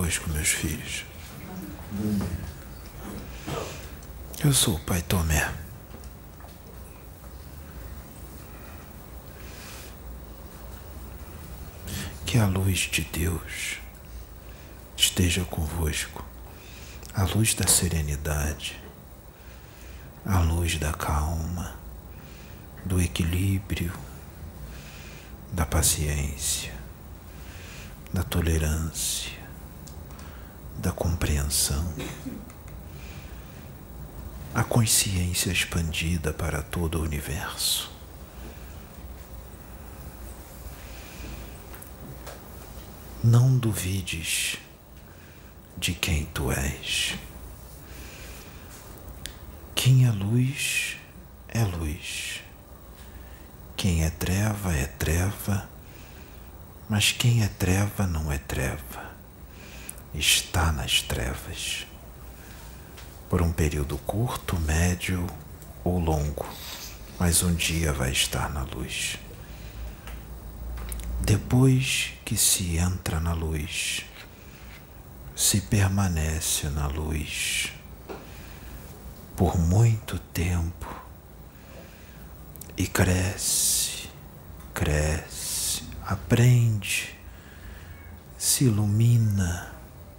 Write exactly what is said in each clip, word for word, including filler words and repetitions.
convosco, meus filhos. Eu sou o Pai Tomé. Que a luz de Deus esteja convosco, a luz da serenidade, a luz da calma, do equilíbrio, da paciência, da tolerância, da compreensão, a consciência expandida para todo o universo. Não duvides de quem tu és. Quem é luz é luz. Quem é treva é treva, mas quem é treva não é treva. Está nas trevas. Por um período curto, médio ou longo, mas um dia vai estar na luz. Depois que se entra na luz, se permanece na luz por muito tempo e cresce, cresce, aprende, se ilumina,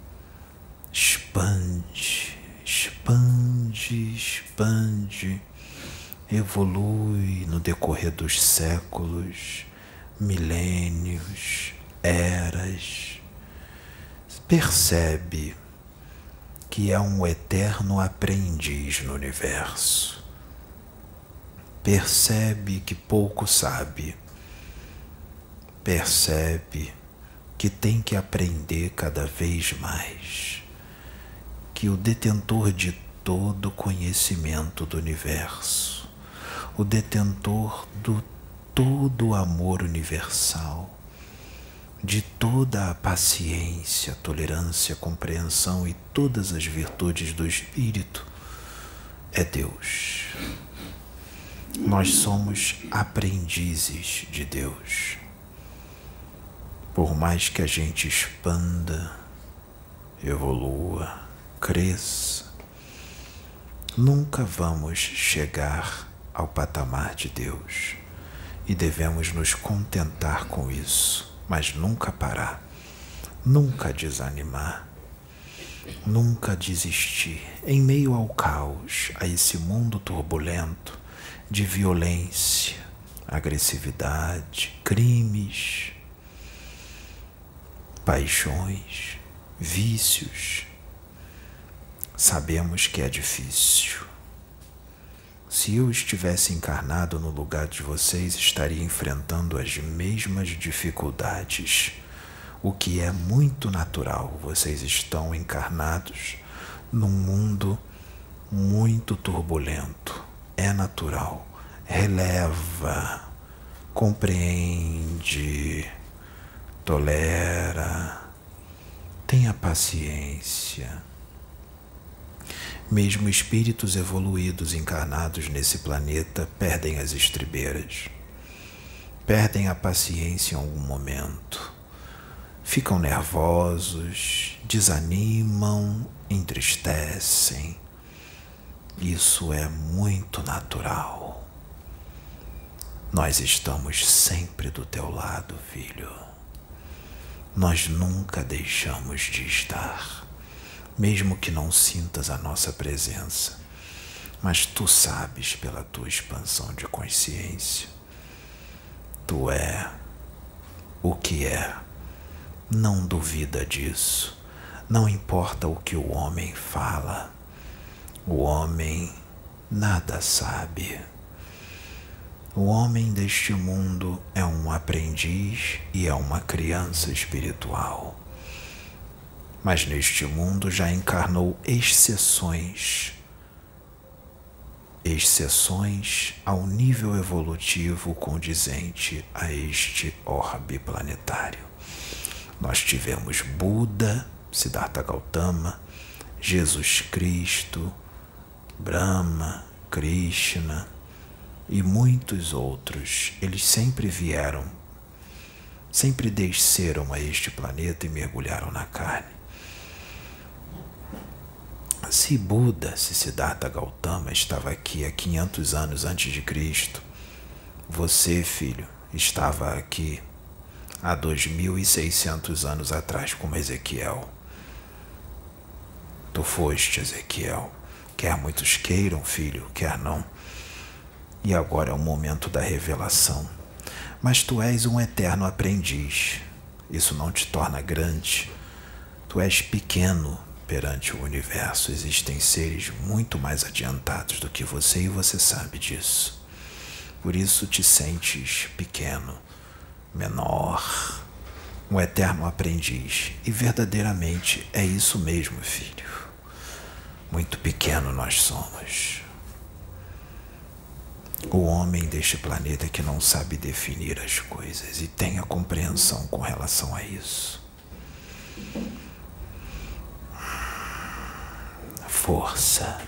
expande, expande, expande, evolui no decorrer dos séculos, milênios, eras. Percebe que é um eterno aprendiz no universo. Percebe que pouco sabe. Percebe que tem que aprender cada vez mais. Que o detentor de todo conhecimento do universo, o detentor do todo o amor universal, de toda a paciência, tolerância, compreensão e todas as virtudes do Espírito, é Deus. Nós somos aprendizes de Deus. Por mais que a gente expanda, evolua, cresça, nunca vamos chegar ao patamar de Deus e devemos nos contentar com isso, mas nunca parar, nunca desanimar, nunca desistir em meio ao caos, a esse mundo turbulento de violência, agressividade, crimes, paixões, vícios. Sabemos que é difícil. Se eu estivesse encarnado no lugar de vocês, estaria enfrentando as mesmas dificuldades, o que é muito natural. Vocês estão encarnados num mundo muito turbulento. É natural. Releva, compreende, tolera, tenha paciência. Mesmo espíritos evoluídos encarnados nesse planeta perdem as estribeiras, perdem a paciência em algum momento, ficam nervosos, desanimam, entristecem. Isso é muito natural. Nós estamos sempre do teu lado, filho. Nós nunca deixamos de estar. Mesmo que não sintas a nossa presença, mas tu sabes pela tua expansão de consciência. Tu é o que é. Não duvida disso. Não importa o que o homem fala. O homem nada sabe. O homem deste mundo é um aprendiz e é uma criança espiritual. Mas neste mundo já encarnou exceções, exceções ao nível evolutivo condizente a este orbe planetário. Nós tivemos Buda, Siddhartha Gautama, Jesus Cristo, Brahma, Krishna e muitos outros. Eles sempre vieram, sempre desceram a este planeta e mergulharam na carne. Se Buda, se Siddhartha Gautama estava aqui há quinhentos anos antes de Cristo, você, filho, estava aqui há dois mil e seiscentos anos atrás como Ezequiel. Tu foste, Ezequiel, quer muitos queiram, filho, quer não. E agora é o momento da revelação. Mas tu és um eterno aprendiz. Isso não te torna grande. Tu és pequeno perante o universo. Existem seres muito mais adiantados do que você e você sabe disso. Por isso te sentes pequeno, menor, um eterno aprendiz. E verdadeiramente é isso mesmo, filho. Muito pequeno nós somos. O homem deste planeta que não sabe definir as coisas e tem a compreensão com relação a isso. Força,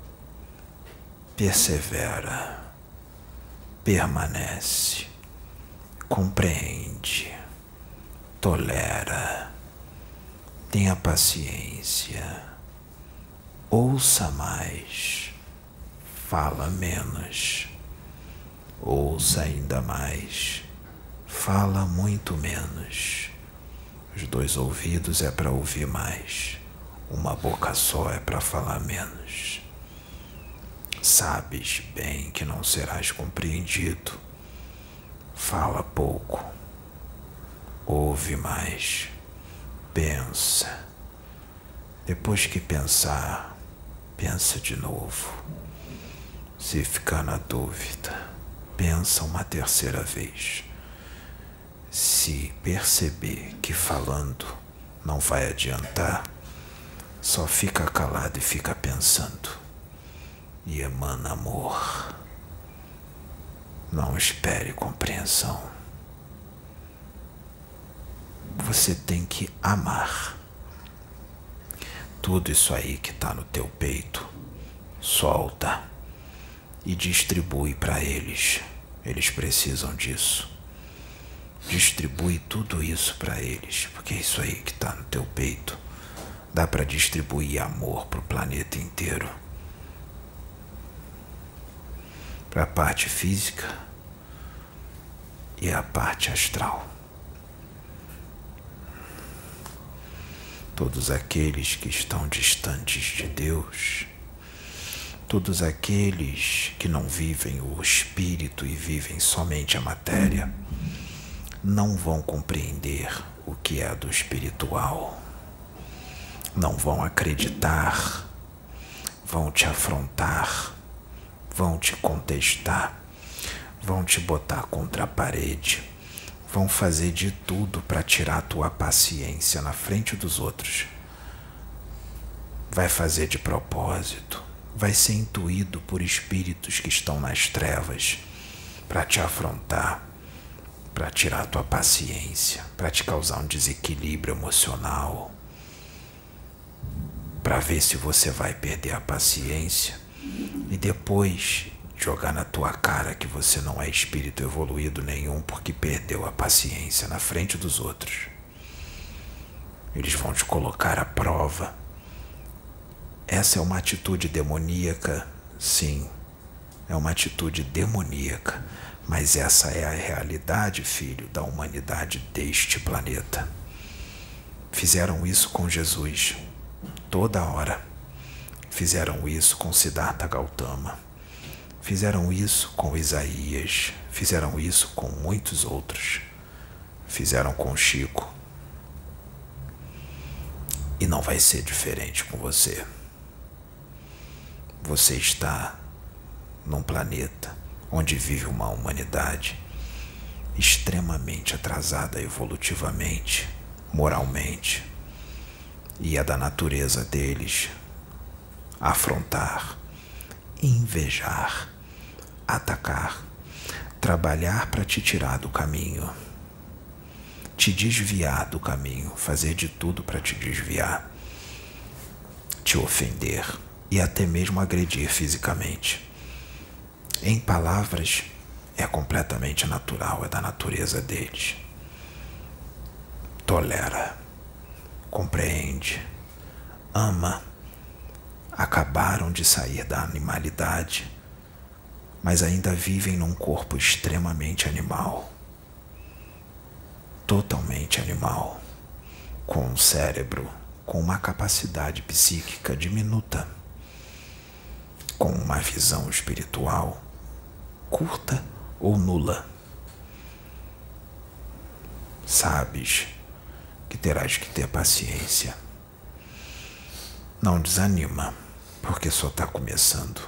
persevera, permanece, compreende, tolera, tenha paciência, ouça mais, fala menos, ouça ainda mais, fala muito menos. Os dois ouvidos é para ouvir mais. Uma boca só é para falar menos. Sabes bem que não serás compreendido. Fala pouco. Ouve mais. Pensa. Depois que pensar, pensa de novo. Se ficar na dúvida, pensa uma terceira vez. Se perceber que falando não vai adiantar, só fica calado e fica pensando. E emana amor. Não espere compreensão. Você tem que amar. Tudo isso aí que está no teu peito, solta e distribui para eles. Eles precisam disso. Distribui tudo isso para eles, porque é isso aí que está no teu peito. Dá para distribuir amor para o planeta inteiro. Para a parte física e a parte astral. Todos aqueles que estão distantes de Deus, todos aqueles que não vivem o espírito e vivem somente a matéria, não vão compreender o que é do espiritual. Não vão acreditar, vão te afrontar, vão te contestar, vão te botar contra a parede, vão fazer de tudo para tirar a tua paciência na frente dos outros. Vai fazer de propósito, vai ser intuído por espíritos que estão nas trevas para te afrontar, para tirar a tua paciência, para te causar um desequilíbrio emocional, para ver se você vai perder a paciência e depois jogar na tua cara que você não é espírito evoluído nenhum porque perdeu a paciência na frente dos outros. Eles vão te colocar à prova. Essa é uma atitude demoníaca, sim, é uma atitude demoníaca, mas essa é a realidade, filho, da humanidade deste planeta. Fizeram isso com Jesus. Toda hora. Fizeram isso com Siddhartha Gautama. Fizeram isso com Isaías. Fizeram isso com muitos outros. Fizeram com Chico. E não vai ser diferente com você. Você está num planeta onde vive uma humanidade extremamente atrasada evolutivamente, moralmente. E é da natureza deles afrontar, invejar, atacar, trabalhar para te tirar do caminho, te desviar do caminho, fazer de tudo para te desviar, te ofender e até mesmo agredir fisicamente. Em palavras, é completamente natural, é da natureza deles. Tolera, compreende, ama acabaram de sair da animalidade, mas ainda vivem num corpo extremamente animal, totalmente animal, com um cérebro com uma capacidade psíquica diminuta, com uma visão espiritual curta ou nula. Sabes que terás que ter paciência. Não desanima, porque só está começando.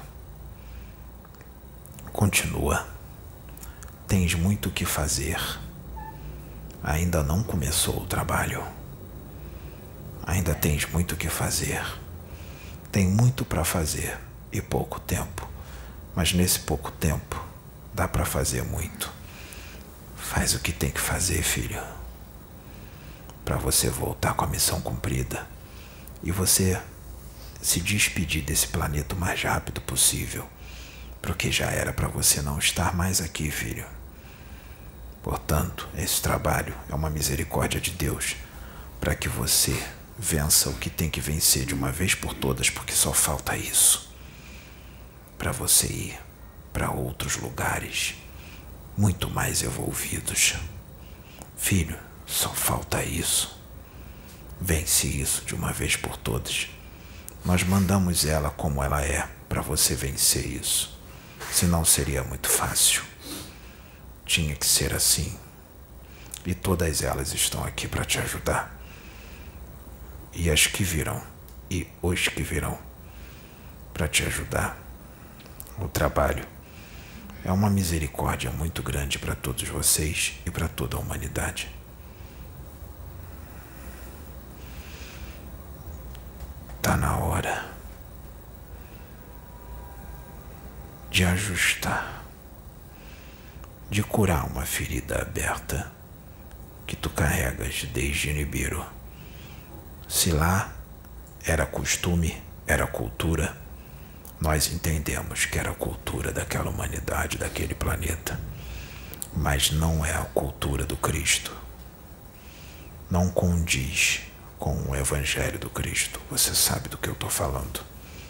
Continua. Tens muito o que fazer. Ainda não começou o trabalho. Ainda tens muito o que fazer. Tem muito para fazer e pouco tempo. Mas nesse pouco tempo, dá para fazer muito. Faz o que tem que fazer, filho, para você voltar com a missão cumprida e você se despedir desse planeta o mais rápido possível, porque já era para você não estar mais aqui, filho. Portanto, esse trabalho é uma misericórdia de Deus para que você vença o que tem que vencer de uma vez por todas, porque só falta isso. Para você ir para outros lugares muito mais evoluídos. Filho, só falta isso. Vence isso de uma vez por todas. Nós mandamos ela como ela é para você vencer isso. Senão seria muito fácil. Tinha que ser assim. E todas elas estão aqui para te ajudar. E as que virão, e os que virão, para te ajudar. O trabalho é uma misericórdia muito grande para todos vocês e para toda a humanidade. Tá na hora de ajustar, de curar uma ferida aberta que tu carregas desde Nibiru. Se lá era costume, era cultura, nós entendemos que era a cultura daquela humanidade, daquele planeta, mas não é a cultura do Cristo. Não condiz com o Evangelho do Cristo. Você sabe do que eu estou falando.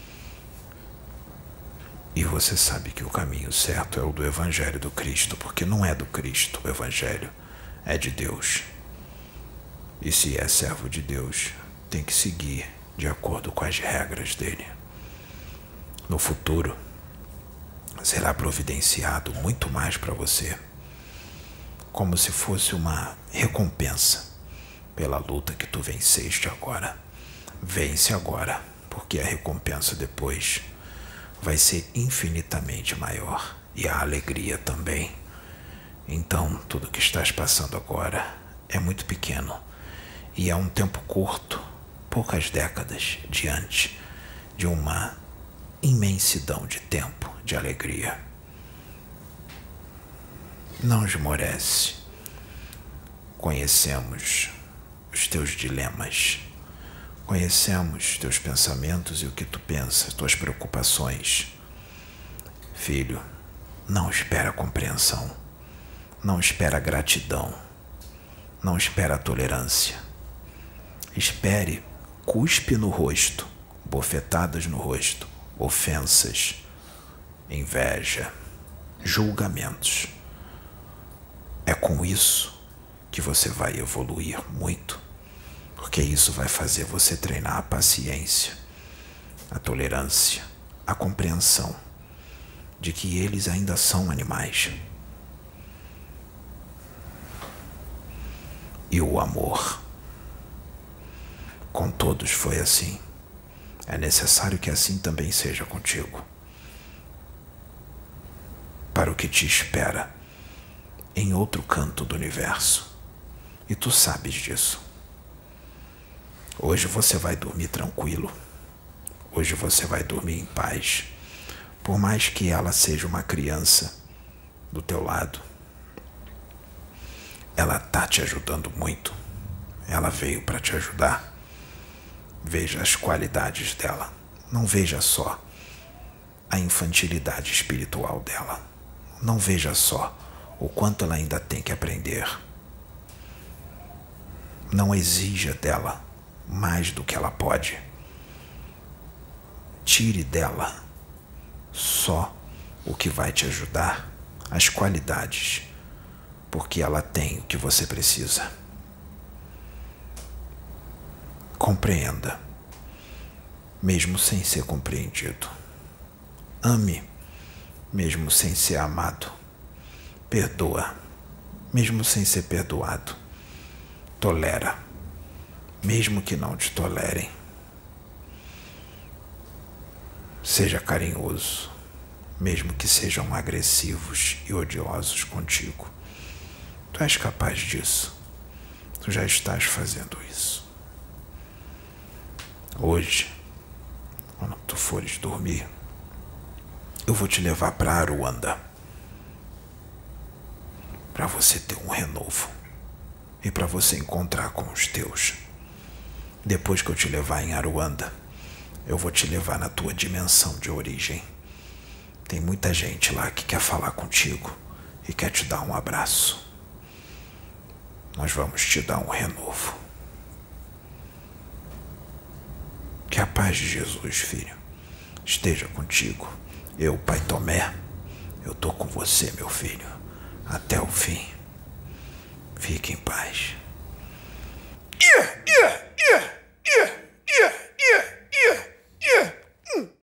E você sabe que o caminho certo é o do Evangelho do Cristo, porque não é do Cristo o Evangelho, é de Deus. E se é servo de Deus, tem que seguir de acordo com as regras dele. No futuro, será providenciado muito mais para você, como se fosse uma recompensa pela luta que tu venceste agora. Vence agora, porque a recompensa depois vai ser infinitamente maior, e a alegria também. Então, tudo que estás passando agora é muito pequeno, e é um tempo curto, poucas décadas diante de uma imensidão de tempo de alegria. Não esmorece. Conhecemos os teus dilemas, conhecemos teus pensamentos e o que tu pensas, tuas preocupações. Filho, não espera compreensão, não espera gratidão, não espera tolerância. Espere cuspe no rosto, bofetadas no rosto, ofensas, inveja, julgamentos. É com isso que você vai evoluir muito, porque isso vai fazer você treinar a paciência, a tolerância, a compreensão de que eles ainda são animais. E o amor. Com todos foi assim. É necessário que assim também seja contigo. Para o que te espera em outro canto do universo. E tu sabes disso. Hoje você vai dormir tranquilo. Hoje você vai dormir em paz. Por mais que ela seja uma criança do teu lado, ela tá te ajudando muito. Ela veio para te ajudar. Veja as qualidades dela. Não veja só a infantilidade espiritual dela. Não veja só o quanto ela ainda tem que aprender. Não exija dela mais do que ela pode. tire dela só o que vai te ajudar, as qualidades, porque ela tem o que você precisa. Compreenda, mesmo sem ser compreendido. Ame, mesmo sem ser amado. Perdoa, mesmo sem ser perdoado. Tolera, mesmo que não te tolerem. Seja carinhoso, mesmo que sejam agressivos e odiosos contigo. Tu és capaz disso. Tu já estás fazendo isso. Hoje, quando tu fores dormir, eu vou te levar para Aruanda, para você ter um renovo e para você encontrar com os teus. Depois que eu te levar em Aruanda, eu vou te levar na tua dimensão de origem. Tem muita gente lá que quer falar contigo e quer te dar um abraço. Nós vamos te dar um renovo. Que a paz de Jesus, filho, esteja contigo. Eu, Pai Tomé, eu tô com você, meu filho, até o fim. Fique em paz. Yeah!